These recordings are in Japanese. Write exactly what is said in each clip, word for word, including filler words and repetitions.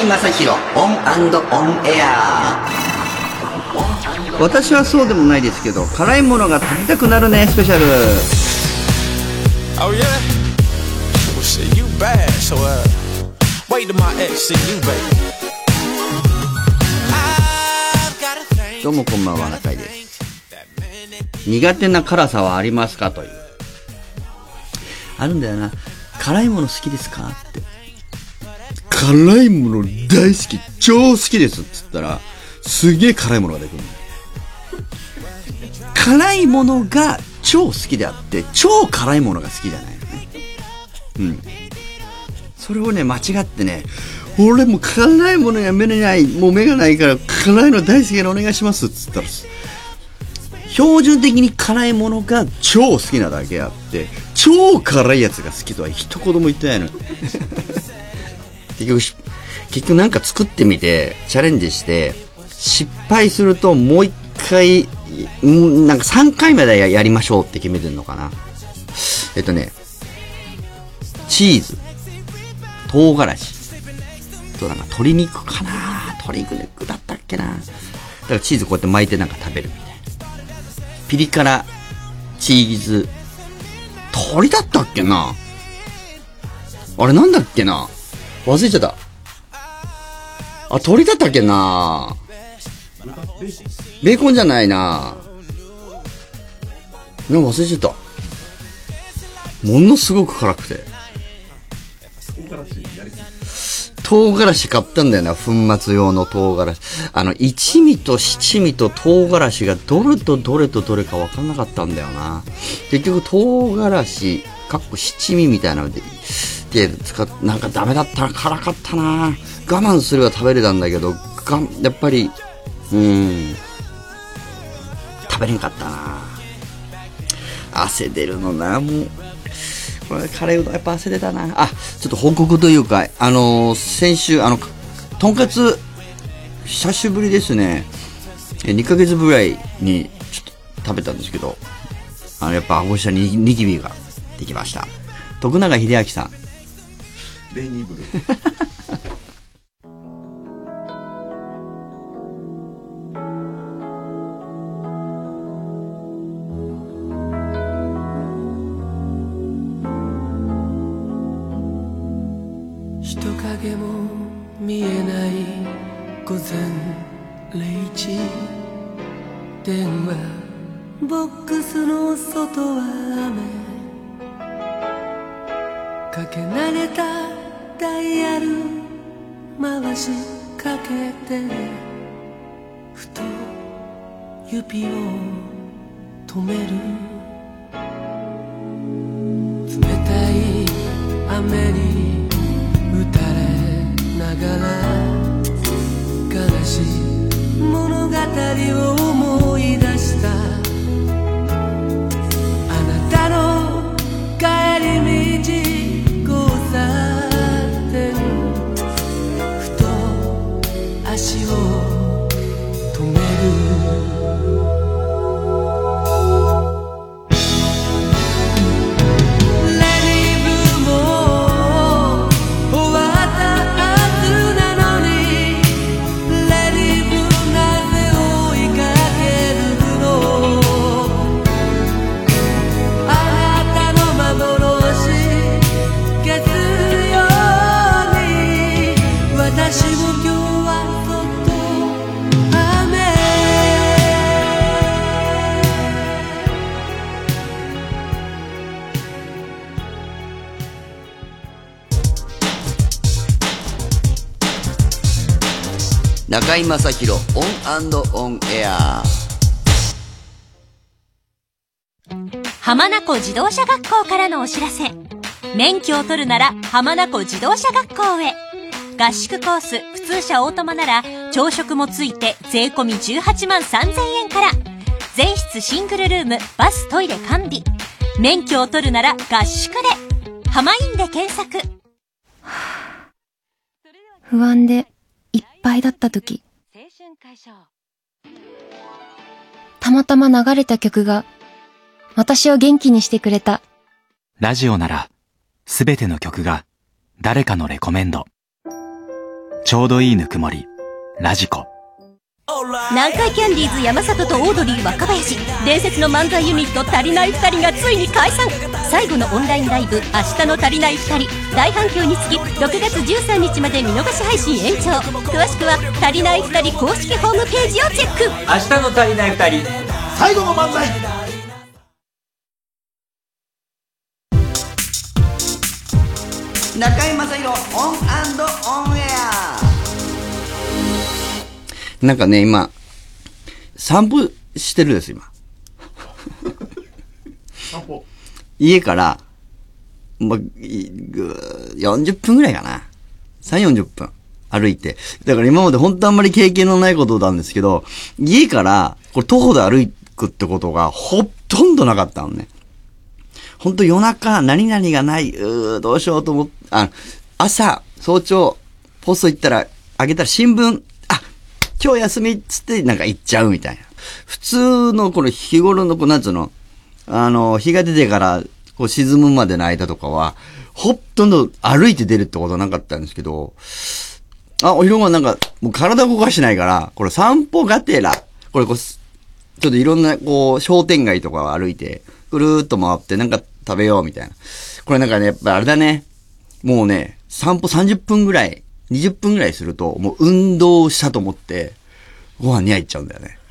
正弘オン&オンエア。 私はそうでもないですけど、辛いものが食べたくなるねスペシャル。 Oh yeah? Well shit, you bad, so uh wait till my ex see you, baby. どうもこんばんは、中井です。苦手な辛さはありますかという。あるんだよな。辛いもの好きですかって。辛いもの大好き、超好きですっつったら、すげえ辛いものが出てくる。辛いものが超好きであって、超辛いものが好きじゃないのね。うん。それをね、間違ってね、俺も辛いものやめれない、もう目がないから辛いの大好きでお願いしますっつったら、標準的に辛いものが超好きなだけあって、超辛いやつが好きとは一言も言ってないの。結局、結局なんか作ってみて、チャレンジして、失敗するともう一回、なんかさんかいまでやりましょうって決めてんのかな。えっとね、チーズ、唐辛子、となんか鶏肉かな、鶏肉だったっけな。だからチーズこうやって巻いてなんか食べるみたいな。ピリ辛チーズ、鶏だったっけな。あれなんだっけな。忘れちゃった。あ、鶏だったっけな。ベーコンじゃないな。なんか忘れちゃった。ものすごく辛くて。唐辛子買ったんだよな、粉末用の唐辛子。あの、一味と七味と唐辛子がどれとどれとどれか分かんなかったんだよな。結局唐辛子、かっこ七味みたいなので、で、使っ、なんかダメだったな、辛かったな。我慢すれば食べれたんだけど、がやっぱり、うーん、食べれんかったな。汗出るのな、もう。これカレーうどんやっぱ汗出たな。あ、ちょっと報告というか、あのー、先週、あの、とんかつ、久しぶりですね。にかげつぐらいに、ちょっと食べたんですけど、あの、やっぱ、顎下にニキビができました。徳永英明さん。レイニーブル人影も見えない午前零時、電話ボックスの外は雨、かけ慣れたダイヤル回しかけて、ふと指を止める。冷たい雨に打たれながら、悲しい物語を思い出した。あなたの帰り道交差点、ふと足を止める。 中井正広オン&オンエア。 浜名湖自動車学校からのお知らせ。免許を取るなら浜名湖自動車学校へ。合宿コース普通車オートマなら朝食もついて税込みじゅうはちまんさんぜんえんから。全室シングルルーム、バストイレ完備。免許を取るなら合宿で。浜インで検索。 不安でいっぱいだった時、たまたま流れた曲が私を元気にしてくれた。 ラジオならすべての曲が誰かのレコメンド。 ちょうどいいぬくもり。ラジコ。 南海キャンディーズ山里とオードリー若林、伝説の漫才ユニット足りないふたりがついに解散。最後のオンラインライブ、明日の足りないふたり、大反響につきろくがつじゅうさんにちまで見逃し配信延長。詳しくは足りないふたり公式ホームページをチェック。 明日の足りない二人、 最後の漫才。 中居正広オン&オンエア。なんかね、今、散歩してるです、今。 散歩家から、ま、よんじゅっぷんぐらいかな。さんじゅう、よんじゅっぷん。歩いて。だから今まで本当あんまり経験のないことなんですけど、家から、これ徒歩で歩くってことがほとんどなかったのね。ほんと夜中、何々がない、うー、どうしようと思って、あ、朝、早朝、ポスト行ったら、あげたら新聞、あ、今日休みっつってなんか行っちゃうみたいな。普通のこの日頃の、こうなんつうの、あの、日が出てから、こう沈むまでの間とかは、ほとんど歩いて出るってことなかったんですけど、あ、お昼ごはなんか、もう体動かしてないから、これ散歩がてら、これこう、ちょっといろんな、こう、商店街とかを歩いて、ぐるーっと回ってなんか食べようみたいな。これなんかね、やっぱあれだね。もうね、散歩さんじゅっぷんぐらい、にじゅっぷんぐらいすると、もう運動したと思って、ご飯に入っちゃうんだよね。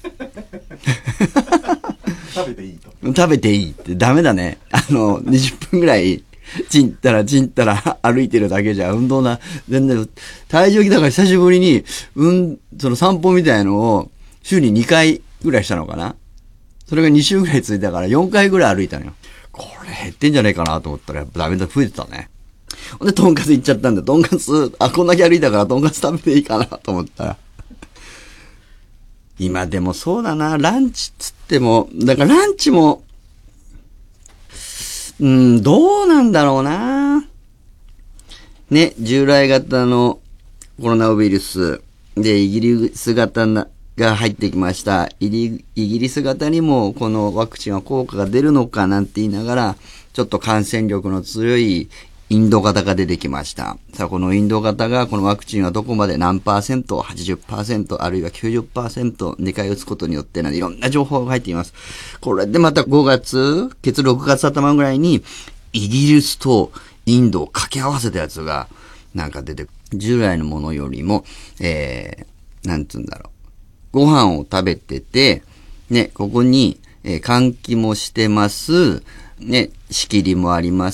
食べていいと。 食べていいってダメだね。あの、にじゅっぷんぐらい、ちんたらちんたら歩いてるだけじゃ運動な、全然、体重機だから久しぶりに、うん、その散歩みたいのを、週ににかいぐらいしたのかな。それがに週ぐらい続いたからよんかいぐらい歩いたのよ。これ減ってんじゃねえかなと思ったらやっぱダメだ、増えてたね。ほんで、とんかつ行っちゃったんだ。とんかつ、あ、こんだけ歩いたからとんかつ食べていいかなと思ったら。今でもそうだな、ランチつっても、だからランチも、うん、どうなんだろうな。ね、従来型のコロナウイルスでイギリス型な、が入ってきました。イギリス型にもこのワクチンは効果が出るのかなんて言いながら、ちょっと感染力の強いインド型が出てきました。さあ、このインド型がこのワクチンはどこまで何パーセント、はちじゅっパーセント、あるいはきゅうじゅっパーセント、にかい打つことによっていろんな情報が入っています。これでまたごがつ、ケツろくがつ頭ぐらいに、イギリスとインドを掛け合わせたやつが、なんか出て、従来のものよりも、えー、なんつうんだろう。ご飯を食べてて、ね、ここに、えー、換気もしてます。ね、仕切りもあります。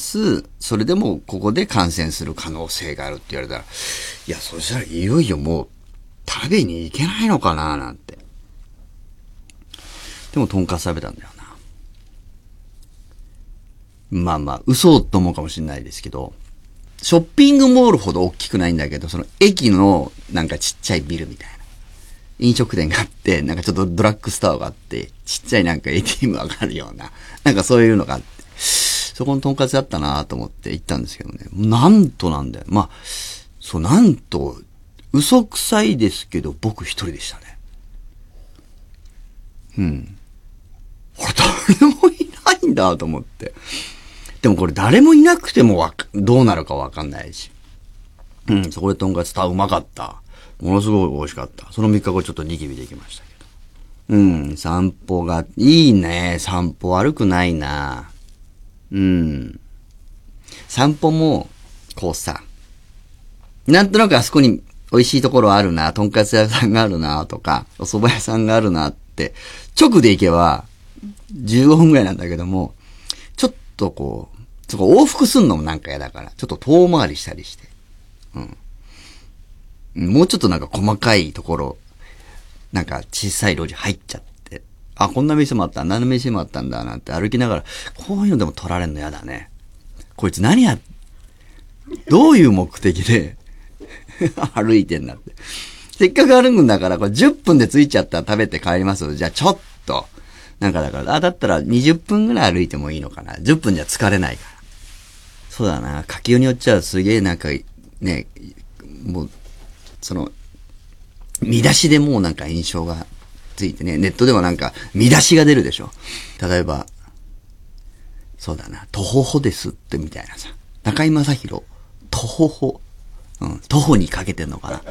それでもここで感染する可能性があるって言われたら、いや、そしたらいよいよもう食べに行けないのかななんて。でもとんかつ食べたんだよな。まあまあ、嘘と思うかもしれないですけど、ショッピングモールほど大きくないんだけど、その駅のなんかちっちゃいビルみたいな。飲食店があって、なんかちょっとドラッグストアがあって、ちっちゃいなんか エーティーエム があるような、なんかそういうのがあって、そこのとんかつだったなと思って行ったんですけどね。なんとなんだよ。まあ、そう、なんと、嘘くさいですけど、僕一人でしたね。うん。これ誰もいないんだと思って。でもこれ誰もいなくてもわか、どうなるかわかんないし。うん、そこでとんかつたうまかった。ものすごい美味しかった。そのみっかごちょっとニキビできましたけど。うん、散歩が、いいね。散歩悪くないな。うん。散歩も、こうさ、なんとなくあそこに美味しいところあるな、とんかつ屋さんがあるな、とか、お蕎麦屋さんがあるなって、直で行けば、じゅうごふんぐらいなんだけども、ちょっとこう、そこ往復すんのもなんか嫌だから、ちょっと遠回りしたりして。うん。もうちょっとなんか細かいところ、なんか小さい路地入っちゃって、あ、こんな店もあった、あんな店もあったんだ、なんて歩きながら、こういうのでも取られんの嫌だね。こいつ何や、どういう目的で歩いてんだって。せっかく歩くんだから、これじゅっぷんで着いちゃったら食べて帰りますよ。じゃあちょっと、なんかだから、あ、だったらにじゅっぷんぐらい歩いてもいいのかな。じゅっぷんじゃ疲れないから。そうだな、書きようによっちゃすげえなんか、ね、もう、その、見出しでもうなんか印象がついてね、ネットではなんか見出しが出るでしょ。例えば、そうだな、とほほですってみたいなさ。中居正広、とほほ。 うん。徒歩にかけてんのかな。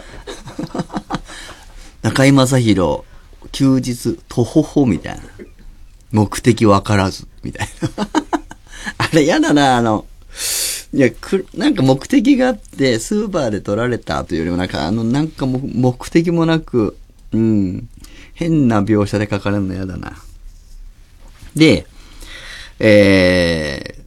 中居正広、休日、徒歩歩みたいな。目的わからず、みたいな。あれやだな、あの、いや、く、なんか目的があって、スーパーで取られたというよりも、なんかあの、なんかも目的もなく、うん、変な描写で書かれるのやだな。で、え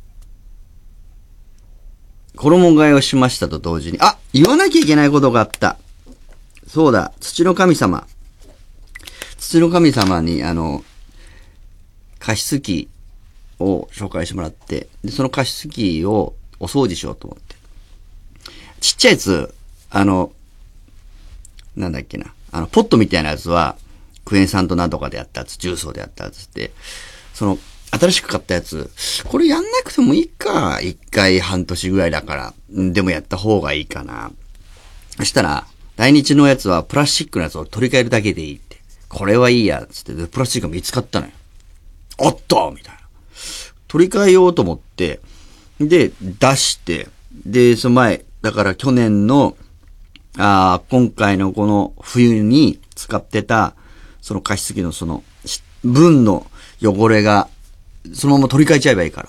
ー、衣替えをしましたと同時に、あ、言わなきゃいけないことがあった。そうだ、土の神様。土の神様に、あの、加湿器を紹介してもらって、で、その加湿器をお掃除しようと思って。ちっちゃいやつ、あの、なんだっけな、あの、ポットみたいなやつは、クエン酸となんとかでやったやつ、重曹でやったやつって、その、新しく買ったやつ、これやんなくてもいいか、一回半年ぐらいだから、でもやった方がいいかな。そしたら、来日のやつはプラスチックのやつを取り替えるだけでいいって。これはいいや、つって、でプラスチックが見つかったのよ。あったみたいな。取り替えようと思って、で、出して、で、その前、だから去年の、あ今回のこの冬に使ってた、その加湿器のその、分の汚れが、そのまま取り替えちゃえばいいから。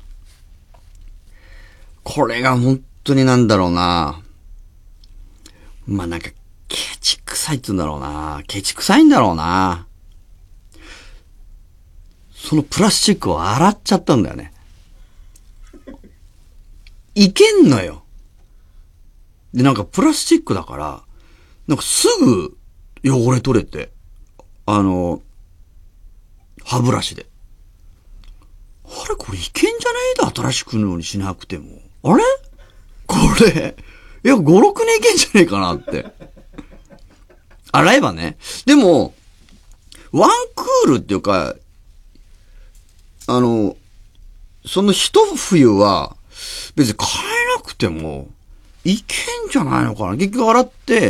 これが本当になんだろうな。まあ、なんか、ケチくさいって言うんだろうな。ケチくさいんだろうな。そのプラスチックを洗っちゃったんだよね。いけんのよ。で、なんかプラスチックだから、なんかすぐ汚れ取れて、あの、歯ブラシで。あれこれいけんじゃねえだ、新しくのにしなくても。あれこれ、いや、ご、ろくねんいけんじゃねえかなって。洗えばね。でも、ワンクールっていうか、あの、その一冬は、別に変えなくても、いけんじゃないのかな。結局洗って、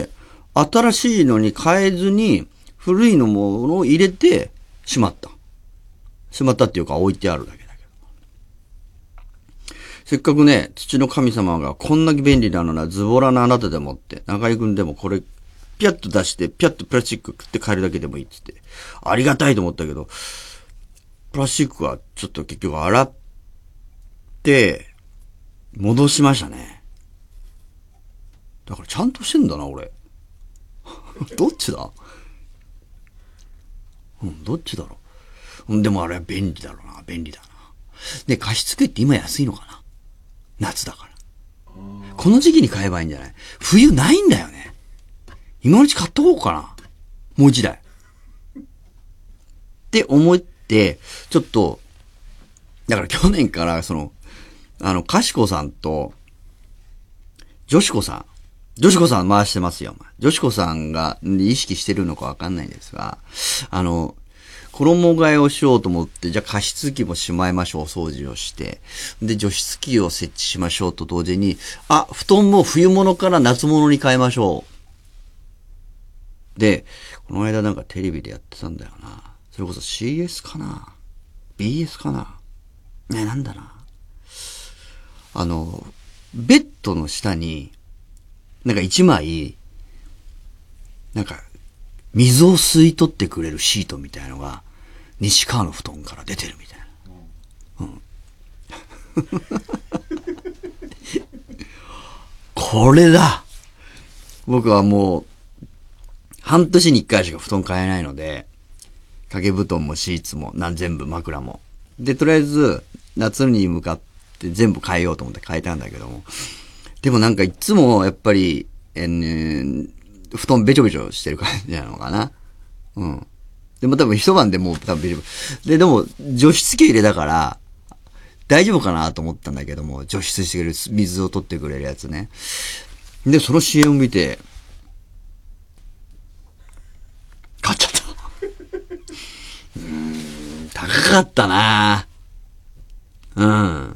新しいのに変えずに、古いのものを入れて、しまった。しまったっていうか置いてあるだけだけど。せっかくね、土の神様がこんなに便利なのな、ズボラなあなたでもって、中井くんでもこれ、ピャッと出して、ピャッとプラスチック食って変えるだけでもいいって言って、ありがたいと思ったけど、プラスチックはちょっと結局洗って、戻しましたね。だからちゃんとしてんだな、俺。どっちだ？うん、どっちだろう。でもあれは便利だろうな、便利だな。で、加湿器って今安いのかな？夏だから。この時期に買えばいいんじゃない？冬ないんだよね。今のうち買っとこうかな。もう一台。って思って、ちょっと、だから去年からその、あの、かしこさんと、女子子さん。女子子さん回してますよ。女子子さんが意識してるのかわかんないんですが、あの、衣替えをしようと思って、じゃあ加湿器もしまいましょう、掃除をして。で、除湿器を設置しましょうと同時に、あ、布団も冬物から夏物に変えましょう。で、この間なんかテレビでやってたんだよな。それこそ シーエス かな ビーエス かなね、なんだな。あの、ベッドの下に、なんか一枚、なんか、水を吸い取ってくれるシートみたいなのが、西川の布団から出てるみたいな。うん。これだ！僕はもう、半年に一回しか布団買えないので、掛け布団もシーツも、なん全部枕も。で、とりあえず、夏に向かって全部変えようと思って変えたんだけども。でもなんかいつもやっぱり、えー、布団べちょべちょしてる感じなのかな。うん。でも多分一晩でもう多分べちょべちょ。で、でも除湿器入れだから、大丈夫かなと思ったんだけども、除湿してくれる、水を取ってくれるやつね。で、その シーエム 見て、買っちゃった。うーん、高かったなうん。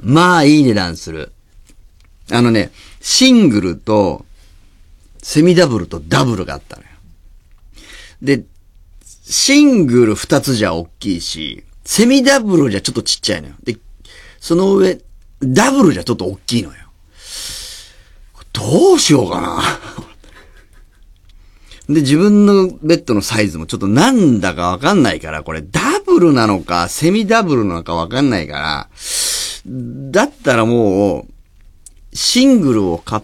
まあ、いい値段する。あのね、シングルと、セミダブルとダブルがあったのよ。で、シングル二つじゃ大きいし、セミダブルじゃちょっとちっちゃいのよ。で、その上、ダブルじゃちょっと大きいのよ。 どうしようかな。で、自分のベッドのサイズもちょっとなんだかわかんないから、これダブルなのか、セミダブルなのかわかんないから、だったらもう、シングルを買って、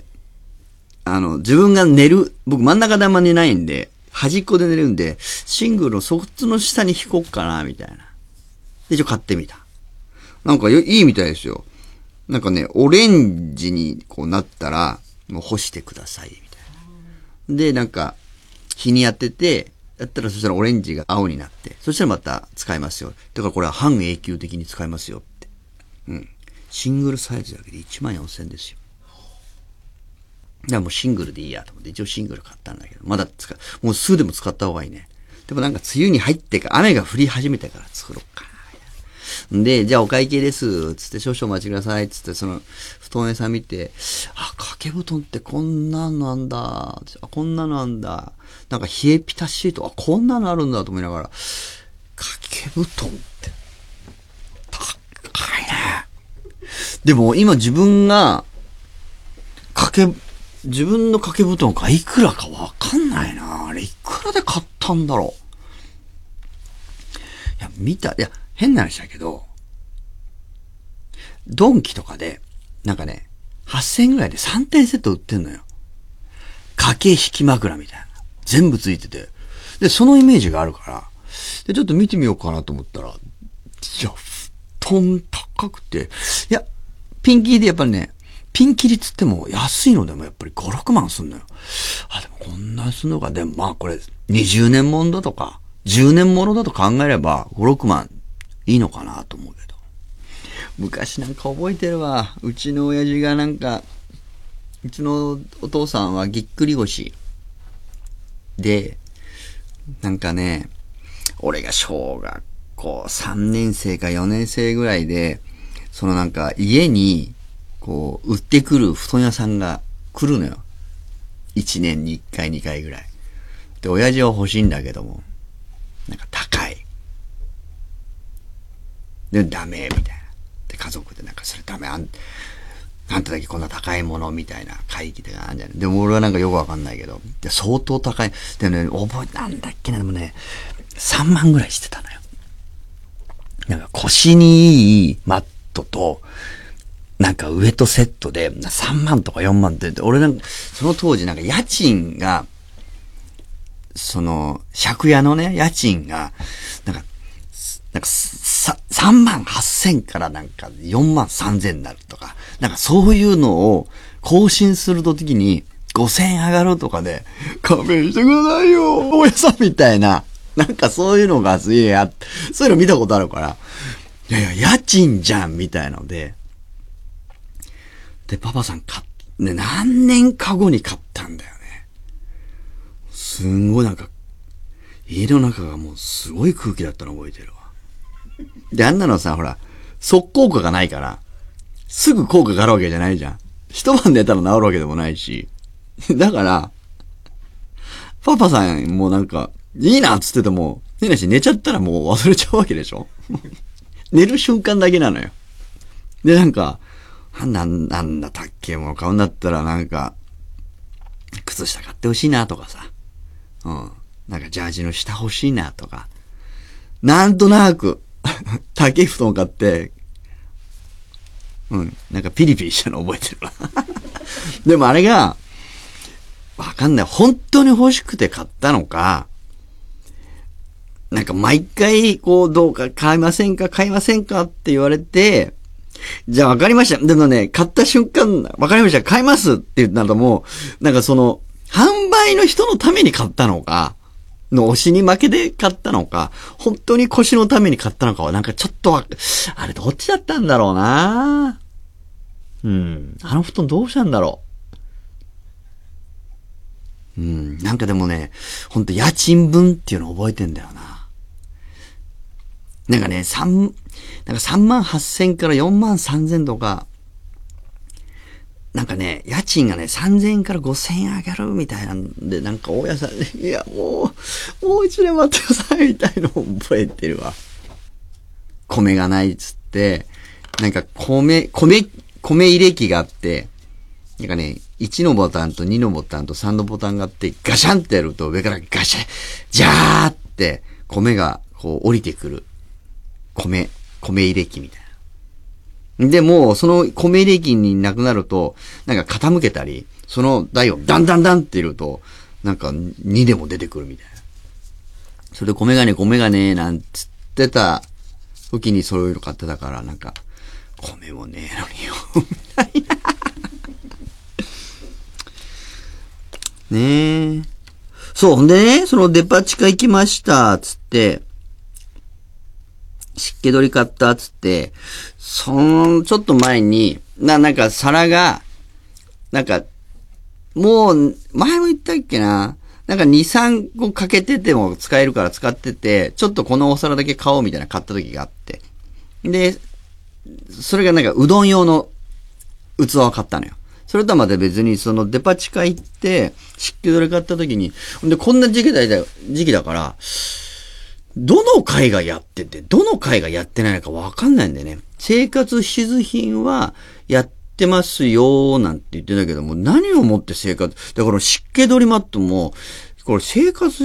あの、自分が寝る、僕真ん中であんま寝ないんで、端っこで寝るんで、シングルをそっちの下に引こうかな、みたいな。で、一応買ってみた。なんかいいみたいですよ。なんかね、オレンジにこうなったら、もう干してください、みたいな。で、なんか、日に当てて、やったらそしたらオレンジが青になって、そしたらまた使えますよ。だからこれは半永久的に使えますよって。うん。シングルサイズだけでいちまんよんせんですよ。だからもうシングルでいいやと思って、一応シングル買ったんだけど、まだ使う、もうすぐでも使った方がいいね。でもなんか梅雨に入ってから、雨が降り始めてから作ろうかな。で、じゃあお会計です、つって少々お待ちください、つってその、布団屋さん見て、あ、掛け布団ってこんなのなんだ、あ、こんなのなんだ、なんか冷えピタシート、あ、こんなのあるんだと思いながら、掛け布団って、高いね。でも今自分が、掛け、自分の掛け布団がいくらかわかんないな。あれいくらで買ったんだろう。いや、見た、いや、変な話だけど、ドンキとかで、なんかね、はっせんえんぐらいでさんてんセット売ってんのよ。掛け引き枕みたいな。全部ついてて。で、そのイメージがあるから、で、ちょっと見てみようかなと思ったら、いや、布団高くて、いや、ピンキリでやっぱりね、ピンキリつっても安いのでもやっぱりご、ろくまんすんのよ。あ、でもこんなにすんのか。でもまあこれにじゅうねんもんだとか、じゅうねんものだと考えればご、ろくまんいいのかなと思うけど。昔なんか覚えてるわ。うちの親父がなんか、うちのお父さんはぎっくり腰で、なんかね、俺が小学校さんねんせいかよねんせいぐらいで、そのなんか家に、こう、売ってくる布団屋さんが来るのよ。一年に一回、二回ぐらい。で、親父は欲しいんだけども、なんか高い。で、ダメ、みたいな。で、家族でなんかそれダメ、あん、あんただけこんな高いものみたいな会議とかあるんじゃない。でも俺はなんかよくわかんないけど、で相当高い。でね、覚え、なんだっけな、でもね、さんまんぐらいしてたのよ。なんか腰にいいマットと、なんか上とセットでさんまんとかよんまんって言って、俺なんか、その当時なんか家賃が、その、借家のね、家賃が、なんか、なんか、さ、さんまんはっせんからなんかよんまんさんぜんになるとか、なんかそういうのを更新するときにごせんえん上がるとかで、勘弁してくださいよ、大家さんみたいな、なんかそういうのがすげえあって、そういうの見たことあるから、いやいや、家賃じゃんみたいので、で、パパさん買っ、ね、何年か後に買ったんだよね。すんごいなんか、家の中がもうすごい空気だったの覚えてるわ。で、あんなのさ、ほら、速効果がないから、すぐ効果があるわけじゃないじゃん。一晩寝たら治るわけでもないし。だから、パパさんもなんか、いいなっつってても、ねえなし寝ちゃったらもう忘れちゃうわけでしょ。寝る瞬間だけなのよ。で、なんか、なん、なんだ、たっけもの買うんだったらなんか、靴下買ってほしいなとかさ。うん。なんかジャージの下欲しいなとか。なんとなく、竹布団買って、うん。なんかピリピリしたの覚えてるわ。でもあれが、わかんない。本当に欲しくて買ったのか、なんか毎回、こう、どうか買いませんか買いませんかって言われて、じゃあ分かりました。でもね、買った瞬間、分かりました。買いますって言ったらもう、なんかその、販売の人のために買ったのか、の推しに負けで買ったのか、本当に腰のために買ったのかは、なんかちょっとわ、あれどっちだったんだろうな。うん。あの布団どうしたんだろう。うん。なんかでもね、ほんと家賃分っていうの覚えてんだよな。なんかね、三、なんかさんまんはっせんからよんまんさんぜんとか、なんかね、家賃がね、さんぜんえんからごせんえん上がるみたいなんで、なんか大家さんね、いや、もう、もう一年待ってくださいみたいのを覚えてるわ。米がないっつって、なんか米、米、米入れ機があって、 なんかね、いちのボタンとにのボタンとさんのボタンがあって、ガシャンってやると上からガシャン、ジャーって米がこう降りてくる。米、米入れ機みたいな。で、もうその米入れ機になくなると、なんか傾けたり、その台をダンダンダンって入れると、なんかにでも出てくるみたいな。それで米がね、米がね、なんつってた時にそういうの買ってたから、なんか、米もねえのによ、みたいな。ねえ。そう、ほんでね、そのデパ地下行きました、つって、湿気取り買った、つって、その、ちょっと前に、な、なんか皿が、なんか、もう、前も言ったっけな、なんかに、さんこかけてても使えるから使ってて、ちょっとこのお皿だけ買おうみたいな買った時があって。で、それがなんかうどん用の器を買ったのよ。それとはまた別にそのデパ地下行って湿気取り買った時に、で、こんな時期だ、時期だから、どの会がやってて、どの会がやってないのかわかんないんだよね。生活必需品はやってますよなんて言ってたけども、何をもって生活、だから湿気取りマットも、これ生活、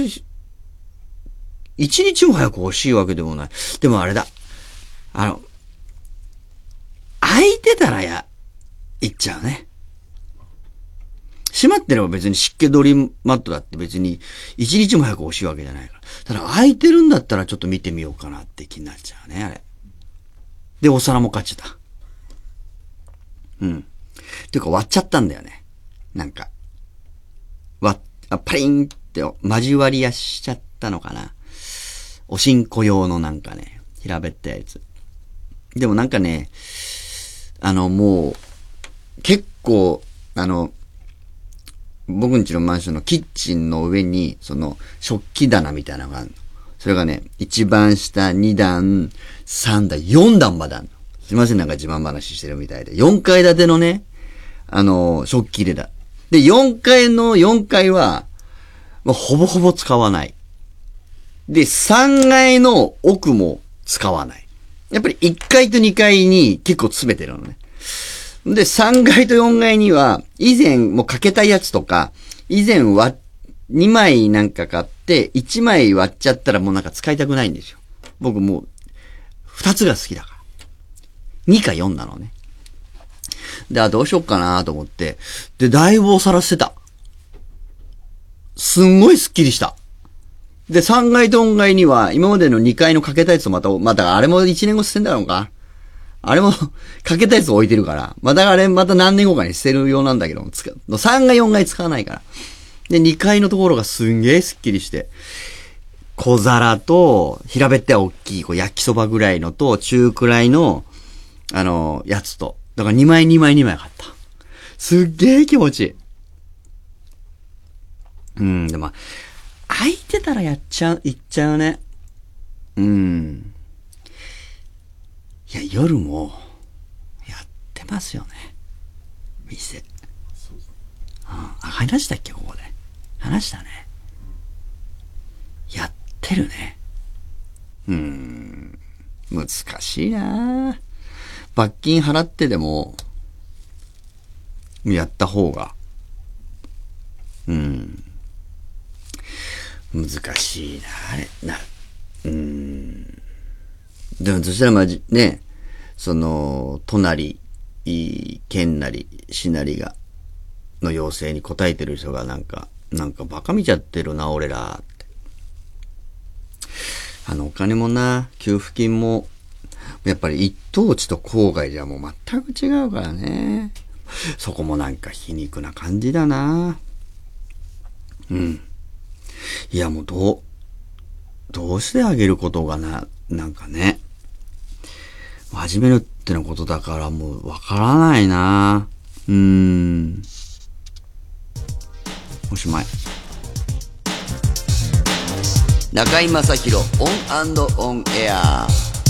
一日も早く欲しいわけでもない。でもあれだ。あの、空いてたらや、行っちゃうね。閉まってれば別に湿気取りマットだって別に一日も早く欲しいわけじゃないから。ただ空いてるんだったらちょっと見てみようかなって気になっちゃうね、あれ。で、お皿も買っちゃった。うん。ていうか割っちゃったんだよね。なんか。割っ、パリンって交わりやしちゃったのかな。おしんこ用のなんかね、平べったやつ。でもなんかね、あのもう、結構、あの、僕ん家のマンションのキッチンの上に、その、食器棚みたいなのがあるの。それがね、一番下に段、三段、四段まであるの。すいません、なんか自慢話してるみたいで。四階建てのね、あの、食器入れだ。で、四階の四階は、まあ、ほぼほぼ使わない。で、三階の奥も使わない。やっぱり一階と二階に結構詰めてるのね。で、さんがいとよんがいには、以前もうかけたやつとか、以前割、にまいなんか買って、いちまい割っちゃったらもうなんか使いたくないんですよ。僕もう、ふたつが好きだから。にかよんなのね。で、あ、どうしよっかなと思って、で、だいぶお皿捨てた。すんごいスッキリした。で、さんがいとよんがいには、今までのにかいのかけたやつとまた、またあれもいちねんご捨てんだろうか。あれも、かけたやつ置いてるから。またあれ、また何年後かに捨てるようなんだけど、さんがいよんがい使わないから。で、にかいのところがすんげえスッキリして。小皿と、平べったい大きい、こう焼きそばぐらいのと、中くらいの、あの、やつと。だからにまいにまいにまい買った。すっげえ気持ちいい。うん、でも、空いてたらやっちゃう、行っちゃうね。うん。いや、夜も、やってますよね。店。うん。あ、話したっけここで。話したね。やってるね。うーん。難しいなぁ。罰金払ってでも、やった方が。うん。難しいなあれ。な、うーん。でもそしたらまじ、ね、その、隣、県なり、市なりが、の要請に応えてる人がなんか、なんかバカ見ちゃってるな、俺らって。あのお金もな、給付金も、やっぱり一等地と郊外じゃもう全く違うからね。そこもなんか皮肉な感じだな。うん。いやもうどう、どうしてあげることがな、なんかね。始めるってのことだからもうわからないな。うーん。おしまい。中居正広オン&オンエア。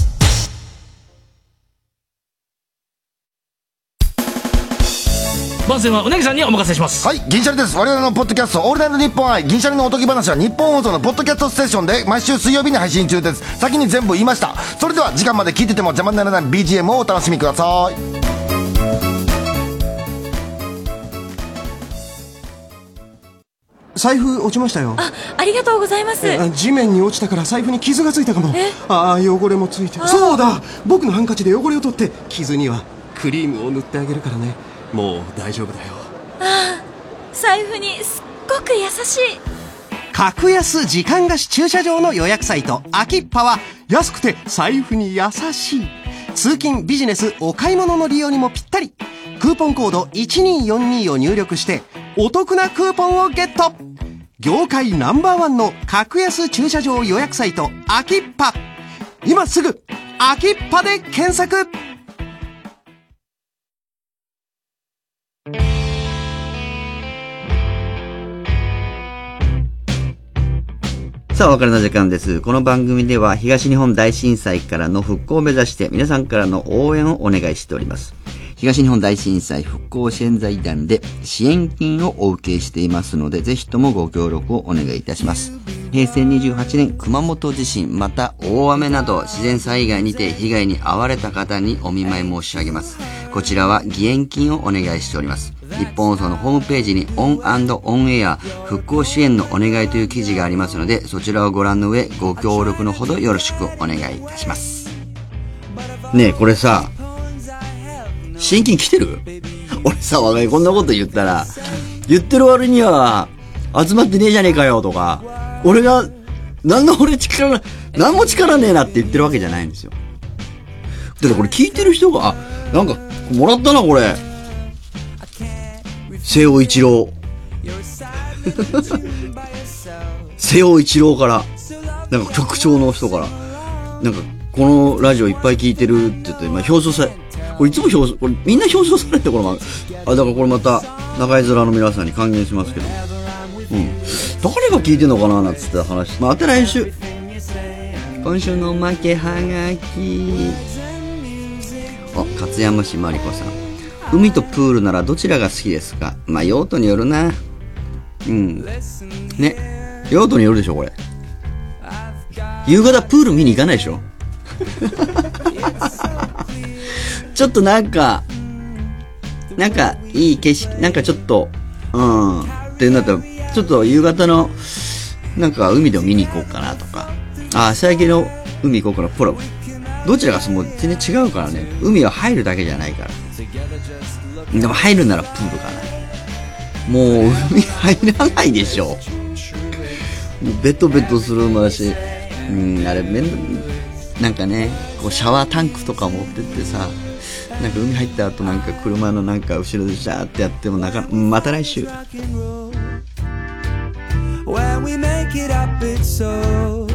番宣はうなぎさんにお任せします。 はい、銀シャリです。我々のポッドキャストオールナイトニッポン愛銀シャリのおとぎ話は日本放送のポッドキャストステーションで毎週水曜日に配信中です。先に全部言いました。それでは時間まで聞いてても邪魔にならない ビージーエム をお楽しみください。 財布落ちましたよ。 あ、ありがとうございます。 地面に落ちたから財布に傷がついたかも。ああ、汚れもついて。そうだ、僕のハンカチで汚れを取って傷にはクリームを塗ってあげるからね。もう大丈夫だよ。 ああ、財布にすっごく優しい。 格安時間貸し駐車場の予約サイトアキッパは安くて財布に優しい。通勤、ビジネス、お買い物の利用にもぴったり。クーポンコードいちにーよんにーを入力してお得なクーポンをゲット。業界ナンバーワンの格安駐車場予約サイトアキッパ。今すぐアキッパで検索。 さあ、お別れの時間です。この番組では東日本大震災からの復興を目指して皆さんからの応援をお願いしております。東日本大震災復興支援財団で支援金をお受けしていますので、ぜひともご協力をお願いいたします。へいせいにじゅうはちねん熊本地震また大雨など自然災害にて被害に遭われた方にお見舞い申し上げます。こちらは義援金をお願いしております。日本放送のホームページにオン&オンエア復興支援のお願いという記事がありますので、そちらをご覧の上ご協力のほどよろしくお願いいたします。ねえ、これさ、支援金来てる？俺さ、わかんこんなこと言ったら、言ってる割には集まってねえじゃねえかよとか、俺が何の俺力何も力ねえなって言ってるわけじゃないんですよ。だってこれ聞いてる人が、あ、なんかもらったなこれ、瀬尾一郎瀬尾一郎から、なんか局長の人から、なんかこのラジオいっぱい聞いてるって言って、まあ、表彰され、これいつも表彰、これみんな表彰されて、これまあ、だからこれまた中井面の皆さんに還元しますけど、うん、誰が聞いてんのかななんつって話、まあ、また来週、今週のおまけはがき、あ、勝山市まりこさん、海とプールならどちらが好きですか？まあ用途によるな。うん。ね。用途によるでしょこれ。夕方プール見に行かないでしょちょっとなんか、なんかいい景色、なんかちょっと、うん、ってなったら、ちょっと夕方の、なんか海でも見に行こうかなとか、あ、朝焼けの海行こうかな、ほら、どちらがもう全然違うからね。海は入るだけじゃないから。でも入るならプールかな。もう海入らないでしょ。ベトベトするのだし、うん、あれめんど、なんかね、こうシャワータンクとか持ってってさ、なんか海入った後なんか車のなんか後ろでシャーってやってもなか、また来週。When we make it up, it's so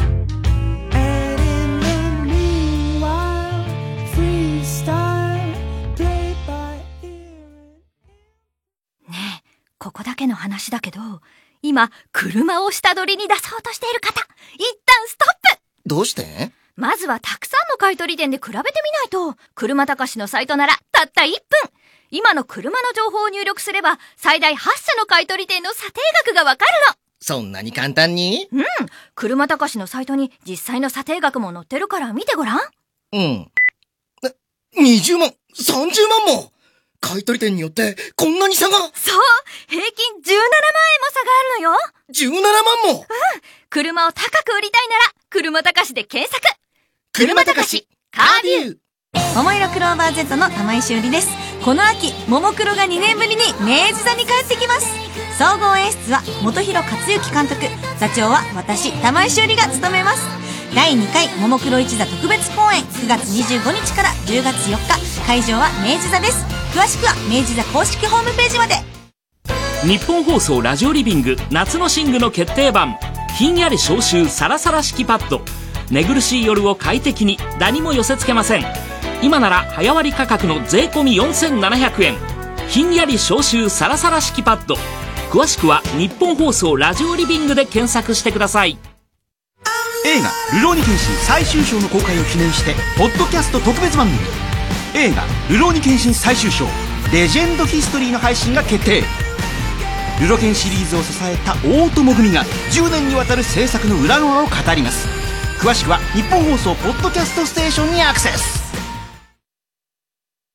ここだけの話だけど、今、車を下取りに出そうとしている方、一旦ストップ！ どうして？ まずはたくさんの買取店で比べてみないと、車たかしのサイトならたったいっぷん！今の車の情報を入力すれば、最大はっしゃの買取店の査定額がわかるの！ そんなに簡単に？ うん。車たかしのサイトに実際の査定額も載ってるから見てごらん。 うん。にじゅうまん、さんじゅうまんも！買取店によってこんなに差が。 そう、平均じゅうななまんえんも差があるのよ。 じゅうななまんも。 うん。車を高く売りたいなら車たかしで検索。車たかしカーデュー。桃色クローバー Z の玉井しゅうりです。この秋、ももクロがにねんぶりに明治座に帰ってきます。総合演出は本広克行監督、座長は私玉井しゅうりが務めます。だいにかいももクロ一座特別公演、くがつにじゅうごにちからじゅうがつよっか、会場は明治座です。詳しくは明治座公式ホームページまで。 日本放送ラジオリビング夏の寝具の決定版、ひんやり消臭サラサラ敷きパッド。寝苦しい夜を快適に、ダニも寄せ付けません。今なら早割価格の税込みよんせんななひゃくえん。ひんやり消臭サラサラ敷きパッド。詳しくは日本放送ラジオリビングで検索してください。 映画「るろうに剣心」最終章の公開を記念してポッドキャスト特別番組、映画「るろうに剣心最終章レジェンドヒストリー」の配信が決定。ルロケンシリーズを支えた大友組がじゅうねんにわたる制作の裏側を語ります。詳しくは日本放送ポッドキャストステーションにアクセス。